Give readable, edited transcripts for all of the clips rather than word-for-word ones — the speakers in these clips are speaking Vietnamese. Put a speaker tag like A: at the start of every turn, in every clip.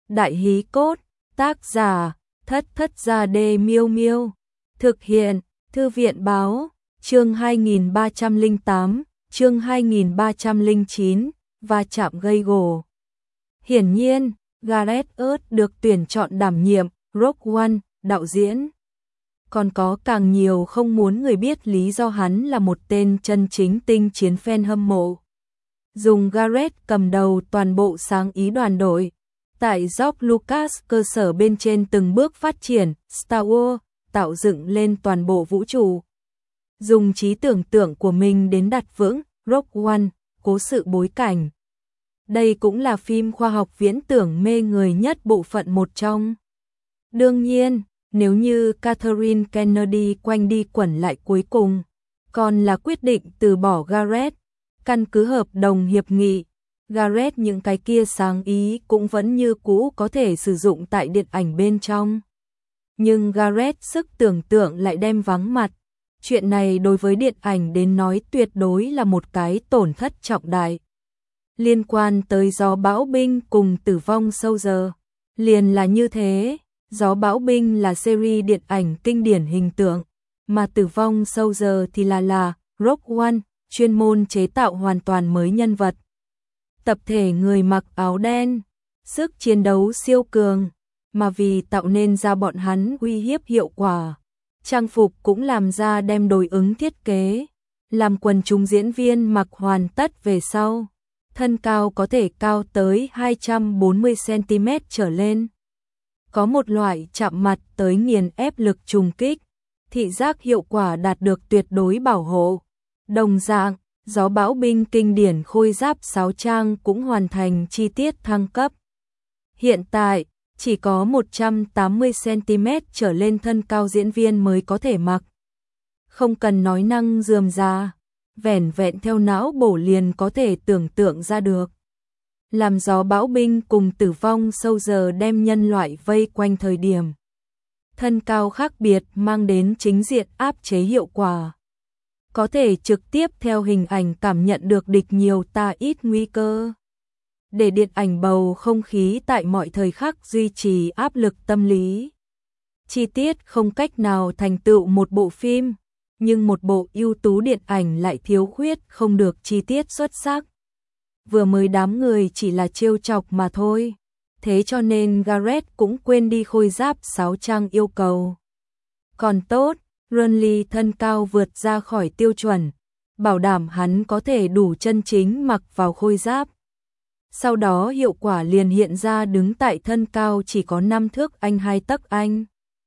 A: Đại hí cốt, tác giả, Thất Thất Gia Đê Miêu Miêu. Thực hiện, Thư viện báo, chương 2308, chương 2309, va chạm gây gổ. Hiển nhiên, Gareth Earp được tuyển chọn đảm nhiệm Rogue One, đạo diễn. Còn có càng nhiều không muốn người biết lý do hắn là một tên chân chính tinh chiến fan hâm mộ. Dùng Gareth cầm đầu toàn bộ sáng ý đoàn đội. Tại George Lucas cơ sở bên trên từng bước phát triển Star Wars, tạo dựng lên toàn bộ vũ trụ. Dùng trí tưởng tượng của mình đến đặt vững Rogue One, cố sự bối cảnh. Đây cũng là phim khoa học viễn tưởng mê người nhất bộ phận một trong. Đương nhiên, nếu như Catherine Kennedy quanh đi quẩn lại cuối cùng, còn là quyết định từ bỏ Gareth, căn cứ hợp đồng hiệp nghị, Gareth những cái kia sáng ý cũng vẫn như cũ có thể sử dụng tại điện ảnh bên trong. Nhưng Gareth sức tưởng tượng lại đem vắng mặt. Chuyện này đối với điện ảnh đến nói tuyệt đối là một cái tổn thất trọng đại. Liên quan tới Gió Bão Binh cùng Tử Vong Soldier, liền là như thế. Gió Bão Binh là series điện ảnh kinh điển hình tượng, mà Tử Vong Soldier thì là Rogue One, chuyên môn chế tạo hoàn toàn mới nhân vật. Tập thể người mặc áo đen, sức chiến đấu siêu cường, mà vì tạo nên ra bọn hắn uy hiếp hiệu quả. Trang phục cũng làm ra đem đối ứng thiết kế, làm quần chúng diễn viên mặc hoàn tất về sau. Thân cao có thể cao tới 240cm trở lên. Có một loại chạm mặt tới nghiền ép lực trùng kích, thị giác hiệu quả đạt được tuyệt đối bảo hộ. Đồng dạng, Gió Bão Binh kinh điển khôi giáp sáo trang cũng hoàn thành chi tiết thăng cấp. Hiện tại, chỉ có 180cm trở lên thân cao diễn viên mới có thể mặc. Không cần nói năng rườm rà, vẻn vẹn theo não bổ liền có thể tưởng tượng ra được. Làm Gió Bão Binh cùng Tử Vong Soldier đem nhân loại vây quanh thời điểm. Thân cao khác biệt mang đến chính diện áp chế hiệu quả. Có thể trực tiếp theo hình ảnh cảm nhận được địch nhiều ta ít nguy cơ. Để điện ảnh bầu không khí tại mọi thời khắc duy trì áp lực tâm lý. Chi tiết không cách nào thành tựu một bộ phim, nhưng một bộ ưu tú điện ảnh lại thiếu khuyết không được chi tiết xuất sắc. Vừa mới đám người chỉ là trêu chọc mà thôi, thế cho nên Gareth cũng quên đi khôi giáp sáo trang yêu cầu. Còn tốt, Renly thân cao vượt ra khỏi tiêu chuẩn, bảo đảm hắn có thể đủ chân chính mặc vào khôi giáp. Sau đó hiệu quả liền hiện ra đứng tại thân cao chỉ có 5 thước anh 2 tấc anh.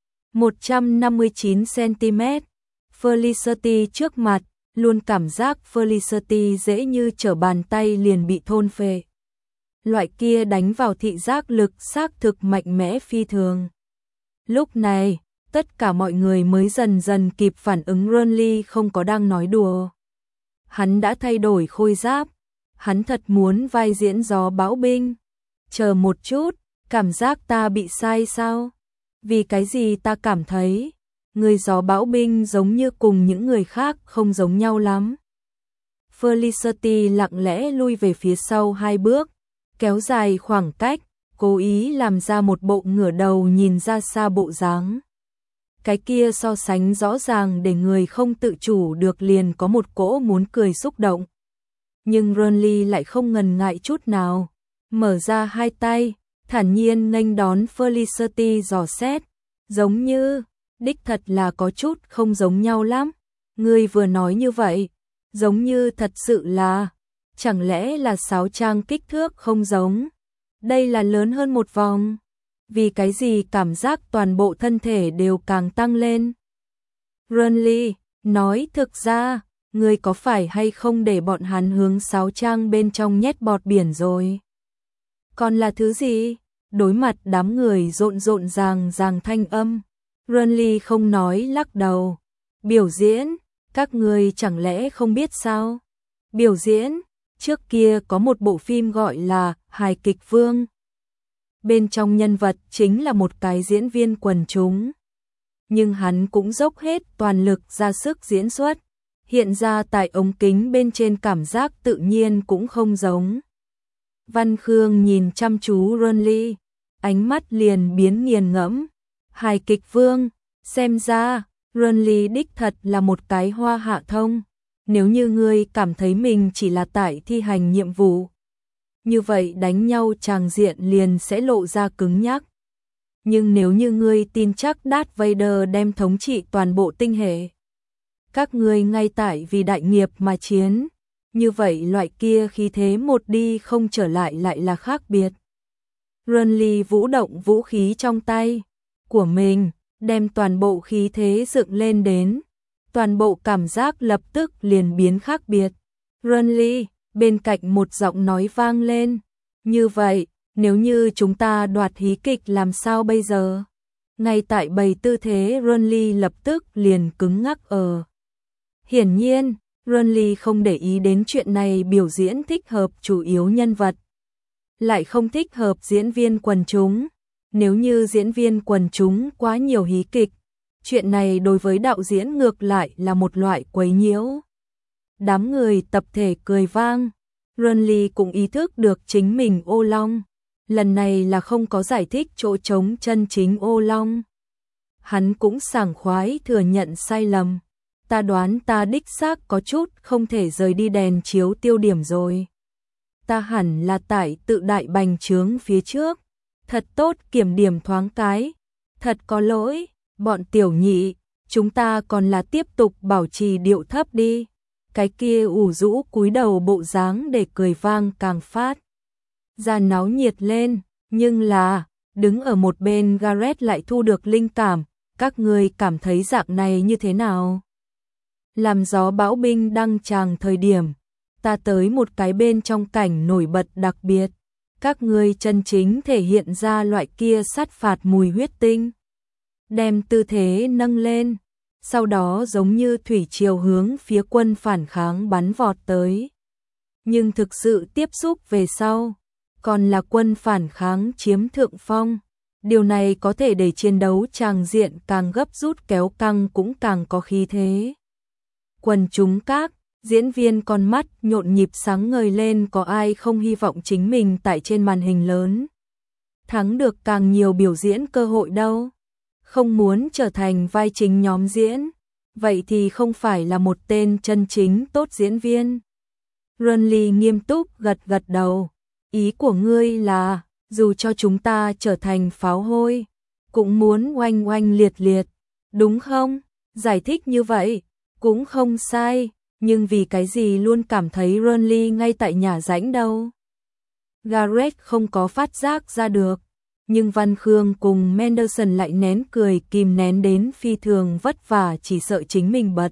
A: 159cm. Felicity trước mặt, luôn cảm giác Felicity dễ như trở bàn tay liền bị thôn phệ. Loại kia đánh vào thị giác lực xác thực mạnh mẽ phi thường. Lúc này, tất cả mọi người mới dần dần kịp phản ứng Renly không có đang nói đùa. Hắn đã thay đổi khôi giáp. Hắn thật muốn vai diễn Gió Bão Binh. Chờ một chút, cảm giác ta bị sai sao? Vì cái gì ta cảm thấy người Gió Bão Binh giống như cùng những người khác không giống nhau lắm. Felicity lặng lẽ lui về phía sau 2 bước, kéo dài khoảng cách, cố ý làm ra một bộ ngửa đầu nhìn ra xa bộ dáng. Cái kia so sánh rõ ràng để người không tự chủ được liền có một cỗ muốn cười xúc động. Nhưng Renly lại không ngần ngại chút nào, mở ra 2 tay, thản nhiên nghênh đón Felicity dò xét, giống như, đích thật là có chút không giống nhau lắm. Ngươi vừa nói như vậy, giống như thật sự là, chẳng lẽ là sáo trang kích thước không giống? Đây là lớn hơn một vòng. Vì cái gì cảm giác toàn bộ thân thể đều càng tăng lên? Renly nói thực ra, ngươi có phải hay không để bọn hắn hướng sáo trang bên trong nhét bọt biển rồi? Còn là thứ gì? Đối mặt đám người rộn ràng thanh âm, Renly không nói lắc đầu. Biểu diễn, các ngươi chẳng lẽ không biết sao? Biểu diễn, trước kia có một bộ phim gọi là Hài Kịch Vương. Bên trong nhân vật chính là một cái diễn viên quần chúng. Nhưng hắn cũng dốc hết toàn lực ra sức diễn xuất. Hiện ra tại ống kính bên trên cảm giác tự nhiên cũng không giống. Văn Khương nhìn chăm chú Renly, ánh mắt liền biến nghiền ngẫm. Hài kịch vương, xem ra, Renly đích thật là một cái hoa hạ thông. Nếu như ngươi cảm thấy mình chỉ là tại thi hành nhiệm vụ, như vậy đánh nhau tràng diện liền sẽ lộ ra cứng nhắc. Nhưng nếu như ngươi tin chắc Darth Vader đem thống trị toàn bộ tinh hệ, các ngươi ngay tại vì đại nghiệp mà chiến, như vậy loại kia khí thế một đi không trở lại lại là khác biệt. Renly vũ động vũ khí trong tay của mình, đem toàn bộ khí thế dựng lên đến, toàn bộ cảm giác lập tức liền biến khác biệt. Renly, bên cạnh một giọng nói vang lên, như vậy, nếu như chúng ta đoạt hí kịch làm sao bây giờ? Ngay tại bày tư thế Renly lập tức liền cứng ngắc ở. Hiển nhiên, Renly không để ý đến chuyện này, biểu diễn thích hợp chủ yếu nhân vật, lại không thích hợp diễn viên quần chúng. Nếu như diễn viên quần chúng quá nhiều hí kịch, chuyện này đối với đạo diễn ngược lại là một loại quấy nhiễu. Đám người tập thể cười vang. Renly cũng ý thức được chính mình ô long. Lần này là không có giải thích chỗ trống chân chính ô long. Hắn cũng sảng khoái thừa nhận sai lầm. Ta đoán ta đích xác có chút không thể rời đi đèn chiếu tiêu điểm rồi. Ta hẳn là tại tự đại bành trướng phía trước. Thật tốt kiểm điểm thoáng cái. Thật có lỗi, bọn tiểu nhị, chúng ta còn là tiếp tục bảo trì điệu thấp đi. Cái kia ủ rũ cúi đầu bộ dáng để cười vang càng phát ra náo nhiệt lên, nhưng là, đứng ở một bên Gareth lại thu được linh cảm, các ngươi cảm thấy dạng này như thế nào? Làm gió bão binh đăng tràng thời điểm, ta tới một cái bên trong cảnh nổi bật đặc biệt, các ngươi chân chính thể hiện ra loại kia sát phạt mùi huyết tinh. Đem tư thế nâng lên, sau đó giống như thủy triều hướng phía quân phản kháng bắn vọt tới. Nhưng thực sự tiếp xúc về sau, còn là quân phản kháng chiếm thượng phong. Điều này có thể để chiến đấu tràng diện càng gấp rút kéo căng cũng càng có khí thế. Quần chúng các diễn viên con mắt nhộn nhịp sáng ngời lên, có ai không hy vọng chính mình tại trên màn hình lớn thắng được càng nhiều biểu diễn cơ hội đâu. Không muốn trở thành vai chính nhóm diễn, vậy thì không phải là một tên chân chính tốt diễn viên. Renly nghiêm túc gật gật đầu. Ý của ngươi là, dù cho chúng ta trở thành pháo hôi, cũng muốn oanh oanh liệt liệt, đúng không? Giải thích như vậy, cũng không sai, nhưng vì cái gì luôn cảm thấy Renly ngay tại nhà rãnh đâu? Gareth không có phát giác ra được, nhưng Văn Khương cùng Mendelsohn lại nén cười kìm nén đến phi thường vất vả, chỉ sợ chính mình bật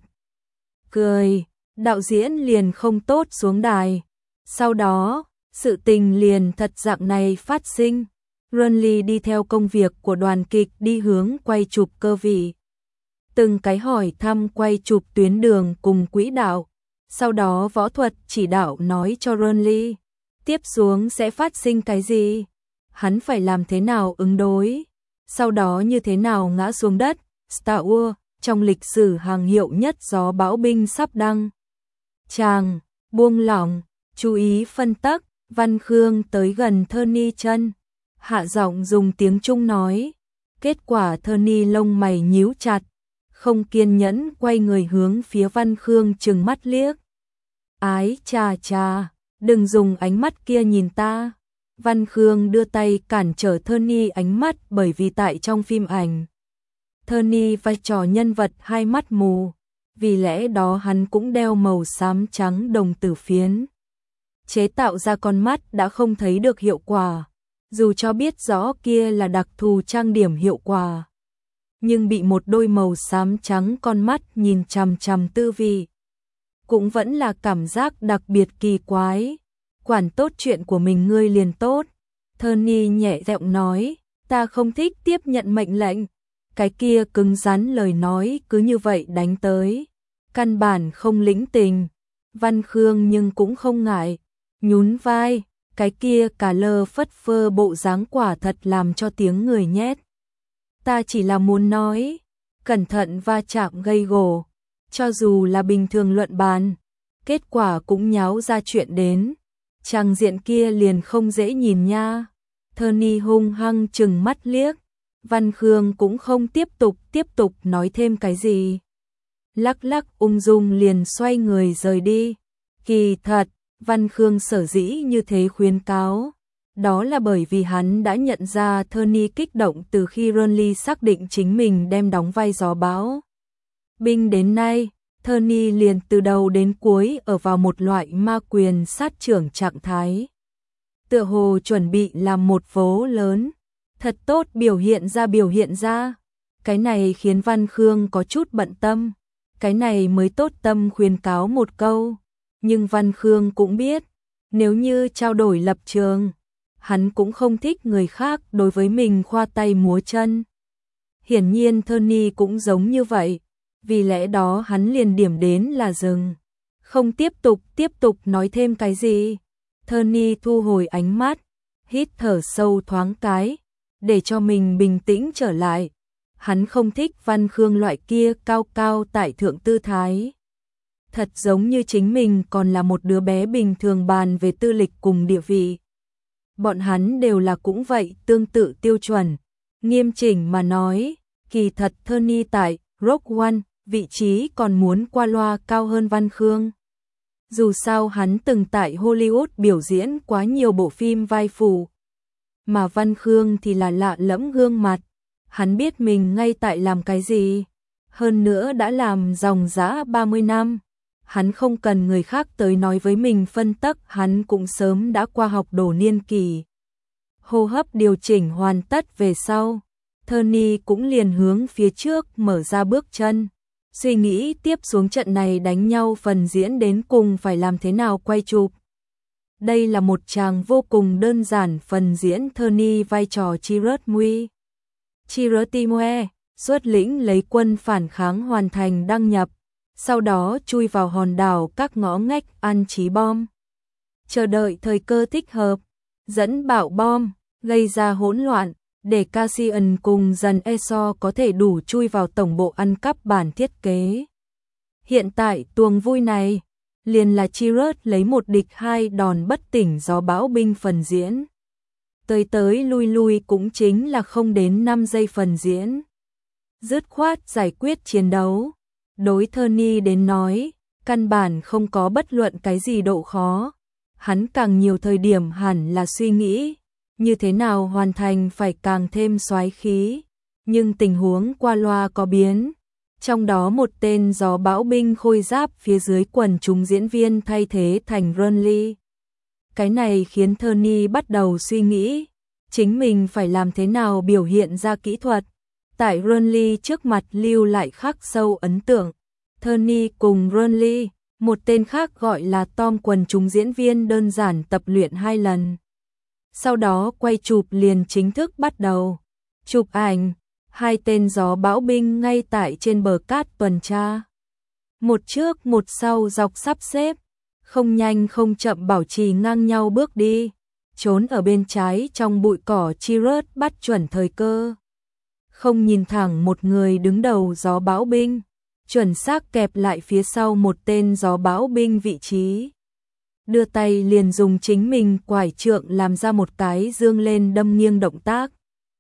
A: cười, đạo diễn liền không tốt xuống đài. Sau đó, sự tình liền thật dạng này phát sinh. Renly đi theo công việc của đoàn kịch đi hướng quay chụp cơ vị. Từng cái hỏi thăm quay chụp tuyến đường cùng quỹ đạo. Sau đó võ thuật chỉ đạo nói cho Renly, tiếp xuống sẽ phát sinh cái gì? Hắn phải làm thế nào ứng đối? Sau đó như thế nào ngã xuống đất? Star Wars, trong lịch sử hàng hiệu nhất gió bão binh sắp đăng. Chàng, buông lỏng, chú ý phân tắc. Văn Khương tới gần Tony chân, hạ giọng dùng tiếng Trung nói. Kết quả Tony lông mày nhíu chặt, không kiên nhẫn quay người hướng phía Văn Khương trừng mắt liếc. Ái chà chà, đừng dùng ánh mắt kia nhìn ta. Văn Khương đưa tay cản trở Tony ánh mắt, bởi vì tại trong phim ảnh, Tony vai trò nhân vật hai mắt mù, vì lẽ đó hắn cũng đeo màu xám trắng đồng tử phiến. Chế tạo ra con mắt đã không thấy được hiệu quả, dù cho biết rõ kia là đặc thù trang điểm hiệu quả. Nhưng bị một đôi màu xám trắng con mắt nhìn chằm chằm tư vị, cũng vẫn là cảm giác đặc biệt kỳ quái. Quản tốt chuyện của mình ngươi liền tốt. Tony nhẹ giọng nói, ta không thích tiếp nhận mệnh lệnh. Cái kia cứng rắn lời nói cứ như vậy đánh tới, căn bản không lĩnh tình. Văn Khương nhưng cũng không ngại, nhún vai, cái kia cả lơ phất phơ bộ dáng quả thật làm cho tiếng người nhét. Ta chỉ là muốn nói, cẩn thận va chạm gây gổ, cho dù là bình thường luận bàn, kết quả cũng nháo ra chuyện đến. Trang diện kia liền không dễ nhìn nha. Tony hung hăng trừng mắt liếc, Văn Khương cũng không tiếp tục nói thêm cái gì. Lắc lắc ung dung liền xoay người rời đi. Kỳ thật, Văn Khương sở dĩ như thế khuyến cáo, đó là bởi vì hắn đã nhận ra Tony kích động từ khi Ronly xác định chính mình đem đóng vai gió bão binh đến nay. Tony liền từ đầu đến cuối ở vào một loại ma quyền sát trưởng trạng thái. Tựa hồ chuẩn bị làm một vố lớn, thật tốt biểu hiện ra. Cái này khiến Văn Khương có chút bận tâm, cái này mới tốt tâm khuyên cáo một câu. Nhưng Văn Khương cũng biết, nếu như trao đổi lập trường, hắn cũng không thích người khác đối với mình khoa tay múa chân. Hiển nhiên Tony cũng giống như vậy, vì lẽ đó hắn liền điểm đến là dừng, không tiếp tục nói thêm cái gì. Tony thu hồi ánh mắt, hít thở sâu thoáng cái, để cho mình bình tĩnh trở lại. Hắn không thích Văn Khương loại kia cao cao tại thượng tư thái. Thật giống như chính mình còn là một đứa bé bình thường bàn về tư lịch cùng địa vị. Bọn hắn đều là cũng vậy, tương tự tiêu chuẩn. Nghiêm chỉnh mà nói, kỳ thật Tony tại Rogue One, vị trí còn muốn qua loa cao hơn Văn Khương. Dù sao hắn từng tại Hollywood biểu diễn quá nhiều bộ phim vai phụ. Mà Văn Khương thì là lạ lẫm gương mặt. Hắn biết mình ngay tại làm cái gì. Hơn nữa đã làm dòng dã 30 năm. Hắn không cần người khác tới nói với mình phân tắc, hắn cũng sớm đã qua học đồ niên kỳ. Hô hấp điều chỉnh hoàn tất về sau, Tony cũng liền hướng phía trước mở ra bước chân. Suy nghĩ tiếp xuống trận này đánh nhau phần diễn đến cùng phải làm thế nào quay chụp. Đây là một tràng vô cùng đơn giản phần diễn. Tony vai trò Chirrut xuất lĩnh lấy quân phản kháng hoàn thành đăng nhập, sau đó chui vào hòn đảo các ngõ ngách an trí bom. Chờ đợi thời cơ thích hợp, dẫn bạo bom, gây ra hỗn loạn, để Cassian cùng dần Esau có thể đủ chui vào tổng bộ ăn cắp bản thiết kế. Hiện tại tuồng vui này, liền là Chirrut lấy một địch hai đòn bất tỉnh gió bão binh phần diễn. Tới lui cũng chính là không đến 5 giây phần diễn. Dứt khoát giải quyết chiến đấu. Đối Tony đến nói, căn bản không có bất luận cái gì độ khó. Hắn càng nhiều thời điểm hẳn là suy nghĩ như thế nào hoàn thành phải càng thêm soái khí. Nhưng tình huống qua loa có biến. Trong đó một tên gió bão binh khôi giáp phía dưới quần chúng diễn viên thay thế thành Ronly. Cái này khiến Tony bắt đầu suy nghĩ, chính mình phải làm thế nào biểu hiện ra kỹ thuật. Tại Ronly trước mặt lưu lại khắc sâu ấn tượng. Tony cùng Ronly, một tên khác gọi là Tom quần chúng diễn viên đơn giản tập luyện 2 lần. Sau đó quay chụp liền chính thức bắt đầu. Chụp ảnh, hai tên gió bão binh ngay tại trên bờ cát tuần tra. Một trước một sau dọc sắp xếp, không nhanh không chậm bảo trì ngang nhau bước đi. Trốn ở bên trái trong bụi cỏ, Chirrut bắt chuẩn thời cơ. Không nhìn thẳng một người đứng đầu gió bão binh, chuẩn xác kẹp lại phía sau một tên gió bão binh vị trí. Đưa tay liền dùng chính mình quải trượng làm ra một cái dương lên đâm nghiêng động tác.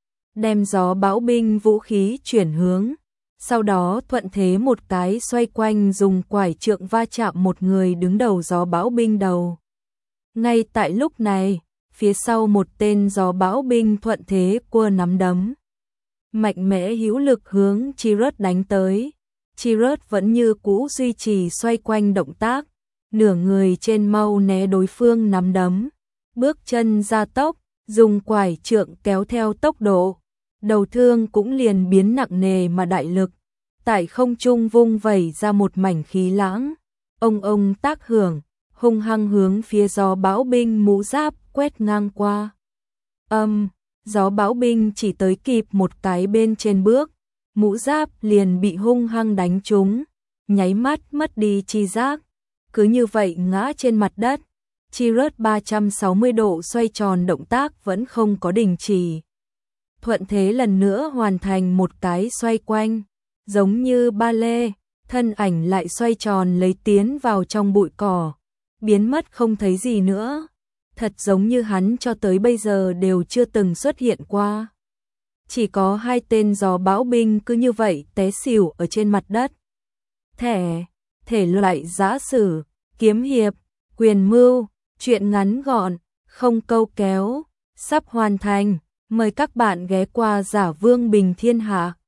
A: Đem gió bão binh vũ khí chuyển hướng, sau đó thuận thế một cái xoay quanh dùng quải trượng va chạm một người đứng đầu gió bão binh đầu. Ngay tại lúc này, phía sau một tên gió bão binh thuận thế cua nắm đấm. Mạnh mẽ hữu lực hướng Chirrut đánh tới. Chirrut vẫn như cũ duy trì xoay quanh động tác, nửa người trên mau né đối phương nắm đấm, bước chân gia tốc, dùng quải trượng kéo theo tốc độ. Đầu thương cũng liền biến nặng nề mà đại lực, tại không trung vung vẩy ra một mảnh khí lãng, ông tác hưởng, hung hăng hướng phía gió bão binh mũ giáp quét ngang qua. Gió bão binh chỉ tới kịp một cái bên trên bước, mũ giáp liền bị hung hăng đánh trúng, nháy mắt mất đi chi giác, cứ như vậy ngã trên mặt đất. Chirrut 360 độ xoay tròn động tác vẫn không có đình chỉ. Thuận thế lần nữa hoàn thành một cái xoay quanh, giống như ba lê, thân ảnh lại xoay tròn lấy tiến vào trong bụi cỏ, biến mất không thấy gì nữa. thật giống như hắn cho tới bây giờ đều chưa từng xuất hiện qua. Chỉ có hai tên gió bão binh cứ như vậy té xỉu ở trên mặt đất. Thể loại giã sử, kiếm hiệp, quyền mưu, truyện ngắn gọn, không câu kéo, sắp hoàn thành. Mời các bạn ghé qua Giả Vương Bình Thiên Hạ.